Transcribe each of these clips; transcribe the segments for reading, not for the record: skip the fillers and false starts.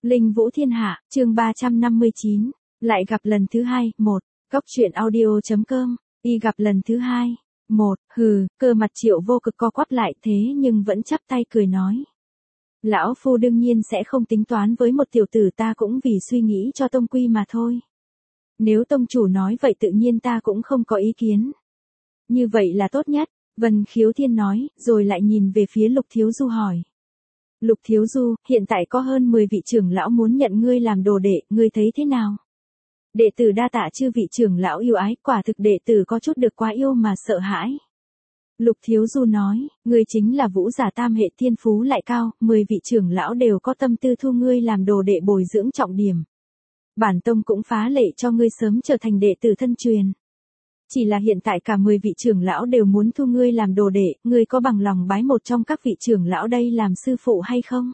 Linh Vũ Thiên Hạ, chương 359, lại gặp lần thứ hai, 1, Cóc truyện audio.com, y gặp lần thứ hai, 1, cơ mặt Triệu Vô Cực co quắp lại thế nhưng vẫn chắp tay cười nói. Lão Phu đương nhiên sẽ không tính toán với một tiểu tử, ta cũng vì suy nghĩ cho tông quy mà thôi. Nếu tông chủ nói vậy tự nhiên ta cũng không có ý kiến. Như vậy là tốt nhất, Vân Khiếu Thiên nói, rồi lại nhìn về phía Lục Thiếu Du hỏi. Lục Thiếu Du, hiện tại có hơn 10 vị trưởng lão muốn nhận ngươi làm đồ đệ, ngươi thấy thế nào? Đệ tử đa tạ chư vị trưởng lão yêu ái, quả thực đệ tử có chút được quá yêu mà sợ hãi. Lục Thiếu Du nói, ngươi chính là vũ giả tam hệ, thiên phú lại cao, 10 vị trưởng lão đều có tâm tư thu ngươi làm đồ đệ bồi dưỡng trọng điểm. Bản tông cũng phá lệ cho ngươi sớm trở thành đệ tử thân truyền. Chỉ là hiện tại cả 10 vị trưởng lão đều muốn thu ngươi làm đồ đệ, ngươi có bằng lòng bái một trong các vị trưởng lão đây làm sư phụ hay không?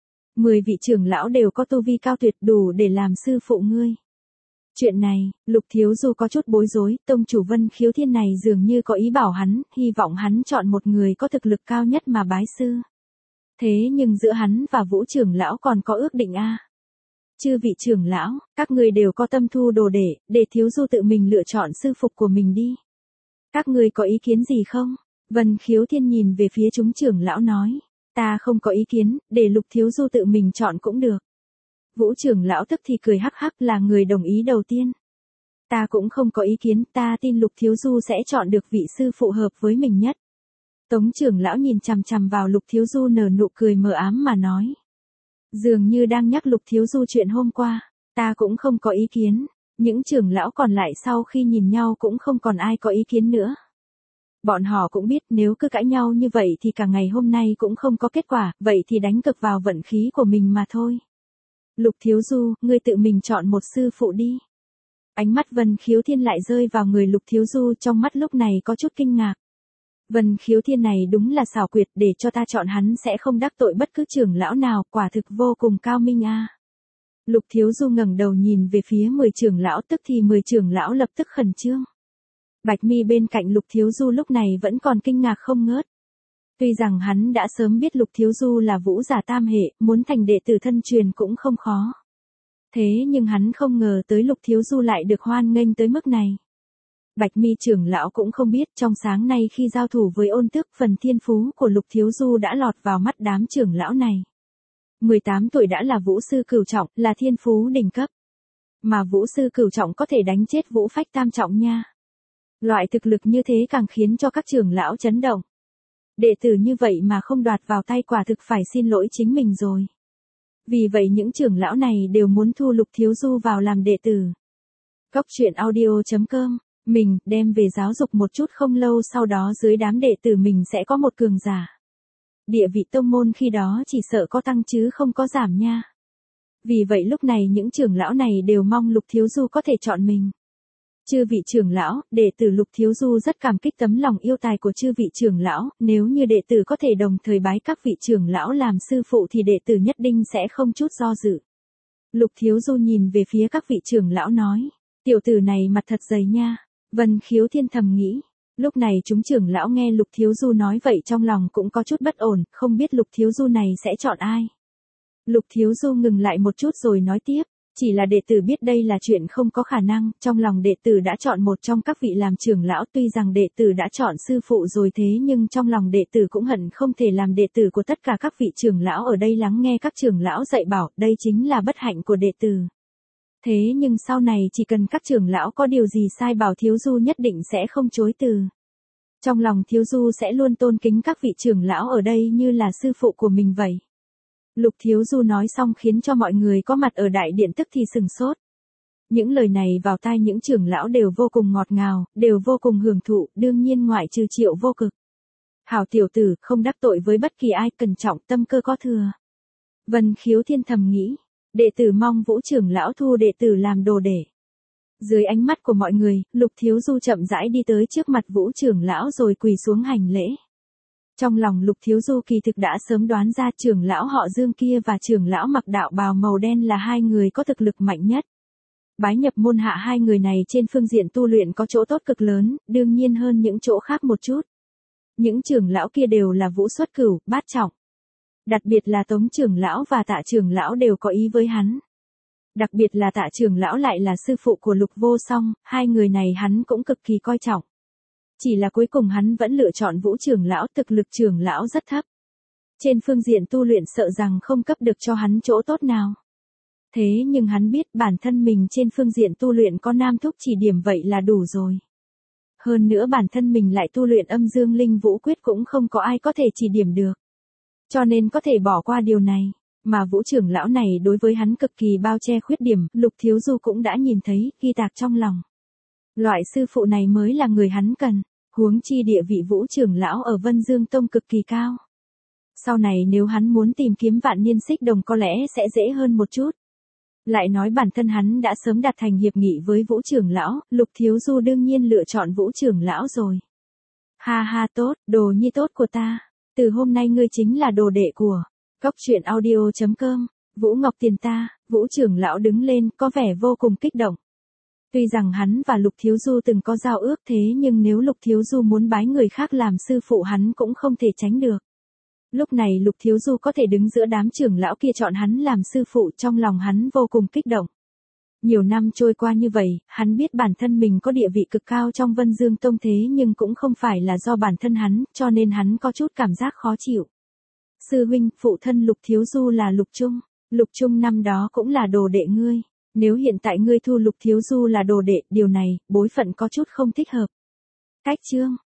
10 vị trưởng lão đều có tu vi cao tuyệt đủ để làm sư phụ ngươi. Chuyện này, Lục Thiếu Du có chút bối rối, tông chủ Vân Khiếu Thiên này dường như có ý bảo hắn, hy vọng hắn chọn một người có thực lực cao nhất mà bái sư. Thế nhưng giữa hắn và Vũ trưởng lão còn có ước định a. Chư vị trưởng lão, các người đều có tâm thu đồ đệ, để Thiếu Du tự mình lựa chọn sư phục của mình đi. Các người có ý kiến gì không? Vân Khiếu Thiên nhìn về phía chúng trưởng lão nói. Ta không có ý kiến, để Lục Thiếu Du tự mình chọn cũng được. Vũ trưởng lão tức thì cười hắc hắc, là người đồng ý đầu tiên. Ta cũng không có ý kiến, ta tin Lục Thiếu Du sẽ chọn được vị sư phụ hợp với mình nhất. Tống trưởng lão nhìn chằm chằm vào Lục Thiếu Du nở nụ cười mờ ám mà nói. Dường như đang nhắc Lục Thiếu Du chuyện hôm qua, ta cũng không có ý kiến. Những trưởng lão còn lại sau khi nhìn nhau cũng không còn ai có ý kiến nữa. Bọn họ cũng biết nếu cứ cãi nhau như vậy thì cả ngày hôm nay cũng không có kết quả, vậy thì đánh cực vào vận khí của mình mà thôi. Lục Thiếu Du, ngươi tự mình chọn một sư phụ đi. Ánh mắt Vân Khiếu Thiên lại rơi vào người Lục Thiếu Du, trong mắt lúc này có chút kinh ngạc. Vân Khiếu Thiên này đúng là xảo quyệt, để cho ta chọn hắn sẽ không đắc tội bất cứ trưởng lão nào, quả thực vô cùng cao minh a. Lục Thiếu Du ngẩng đầu nhìn về phía 10 trưởng lão, tức thì 10 trưởng lão lập tức khẩn trương. Bạch Mi bên cạnh Lục Thiếu Du lúc này vẫn còn kinh ngạc không ngớt. Tuy rằng hắn đã sớm biết Lục Thiếu Du là vũ giả tam hệ, muốn thành đệ tử thân truyền cũng không khó. Thế nhưng hắn không ngờ tới Lục Thiếu Du lại được hoan nghênh tới mức này. Bạch Mi trưởng lão cũng không biết trong sáng nay khi giao thủ với Ôn Tước, phần thiên phú của Lục Thiếu Du đã lọt vào mắt đám trưởng lão này. 18 tuổi đã là vũ sư cửu trọng, là thiên phú đỉnh cấp. Mà vũ sư cửu trọng có thể đánh chết vũ phách tam trọng nha. Loại thực lực như thế càng khiến cho các trưởng lão chấn động. Đệ tử như vậy mà không đoạt vào tay quả thực phải xin lỗi chính mình rồi. Vì vậy những trưởng lão này đều muốn thu Lục Thiếu Du vào làm đệ tử. Cóc truyện audio.com, mình đem về giáo dục một chút, không lâu sau đó dưới đám đệ tử mình sẽ có một cường giả. Địa vị tông môn khi đó chỉ sợ có tăng chứ không có giảm nha. Vì vậy lúc này những trưởng lão này đều mong Lục Thiếu Du có thể chọn mình. Chư vị trưởng lão, đệ tử Lục Thiếu Du rất cảm kích tấm lòng yêu tài của chư vị trưởng lão, nếu như đệ tử có thể đồng thời bái các vị trưởng lão làm sư phụ thì đệ tử nhất định sẽ không chút do dự. Lục Thiếu Du nhìn về phía các vị trưởng lão nói, tiểu tử này mặt thật dày nha. Vân Khiếu Thiên thầm nghĩ. Lúc này chúng trưởng lão nghe Lục Thiếu Du nói vậy trong lòng cũng có chút bất ổn, không biết Lục Thiếu Du này sẽ chọn ai. Lục Thiếu Du ngừng lại một chút rồi nói tiếp. Chỉ là đệ tử biết đây là chuyện không có khả năng, trong lòng đệ tử đã chọn một trong các vị làm trưởng lão, tuy rằng đệ tử đã chọn sư phụ rồi thế nhưng trong lòng đệ tử cũng hận không thể làm đệ tử của tất cả các vị trưởng lão ở đây lắng nghe các trưởng lão dạy bảo, đây chính là bất hạnh của đệ tử. Thế nhưng sau này chỉ cần các trưởng lão có điều gì sai bảo Thiếu Du nhất định sẽ không chối từ. Trong lòng Thiếu Du sẽ luôn tôn kính các vị trưởng lão ở đây như là sư phụ của mình vậy. Lục Thiếu Du nói xong khiến cho mọi người có mặt ở đại điện tức thì sừng sốt. Những lời này vào tai những trưởng lão đều vô cùng ngọt ngào, đều vô cùng hưởng thụ, đương nhiên ngoại trừ Triệu Vô Cực. Hảo tiểu tử, không đắc tội với bất kỳ ai, cẩn trọng, tâm cơ có thừa. Vân Khiếu Thiên thầm nghĩ, đệ tử mong Vũ trưởng lão thu đệ tử làm đồ đệ. Dưới ánh mắt của mọi người, Lục Thiếu Du chậm rãi đi tới trước mặt Vũ trưởng lão rồi quỳ xuống hành lễ. Trong lòng Lục Thiếu Du kỳ thực đã sớm đoán ra trưởng lão họ Dương kia và trưởng lão mặc đạo bào màu đen là hai người có thực lực mạnh nhất. Bái nhập môn hạ hai người này trên phương diện tu luyện có chỗ tốt cực lớn, đương nhiên hơn những chỗ khác một chút. Những trưởng lão kia đều là vũ xuất cửu, bát trọng. Đặc biệt là Tống trưởng lão và Tạ trưởng lão đều có ý với hắn. Đặc biệt là Tạ trưởng lão lại là sư phụ của Lục Vô Song, hai người này hắn cũng cực kỳ coi trọng. Chỉ là cuối cùng hắn vẫn lựa chọn Vũ trưởng lão, thực lực trưởng lão rất thấp. Trên phương diện tu luyện sợ rằng không cấp được cho hắn chỗ tốt nào. Thế nhưng hắn biết bản thân mình trên phương diện tu luyện có Nam Thúc chỉ điểm vậy là đủ rồi. Hơn nữa bản thân mình lại tu luyện Âm Dương Linh Vũ Quyết cũng không có ai có thể chỉ điểm được. Cho nên có thể bỏ qua điều này. Mà Vũ trưởng lão này đối với hắn cực kỳ bao che khuyết điểm, Lục Thiếu Du cũng đã nhìn thấy, ghi tạc trong lòng. Loại sư phụ này mới là người hắn cần, huống chi địa vị Vũ trưởng lão ở Vân Dương Tông cực kỳ cao. Sau này nếu hắn muốn tìm kiếm Vạn Niên Xích Đồng có lẽ sẽ dễ hơn một chút. Lại nói bản thân hắn đã sớm đạt thành hiệp nghị với Vũ trưởng lão, Lục Thiếu Du đương nhiên lựa chọn Vũ trưởng lão rồi. Ha ha tốt, đồ nhi tốt của ta, từ hôm nay ngươi chính là đồ đệ của Cóc Truyện Audio.com, Vũ Ngọc Tiền ta. Vũ trưởng lão đứng lên có vẻ vô cùng kích động. Tuy rằng hắn và Lục Thiếu Du từng có giao ước thế nhưng nếu Lục Thiếu Du muốn bái người khác làm sư phụ hắn cũng không thể tránh được. Lúc này Lục Thiếu Du có thể đứng giữa đám trưởng lão kia chọn hắn làm sư phụ, trong lòng hắn vô cùng kích động. Nhiều năm trôi qua như vậy, hắn biết bản thân mình có địa vị cực cao trong Vân Dương Tông thế nhưng cũng không phải là do bản thân hắn, cho nên hắn có chút cảm giác khó chịu. Sư huynh, phụ thân Lục Thiếu Du là Lục Trung. Lục Trung năm đó cũng là đồ đệ ngươi. Nếu hiện tại ngươi thu Lục Thiếu Du là đồ đệ, điều này, bối phận có chút không thích hợp. Cách chương.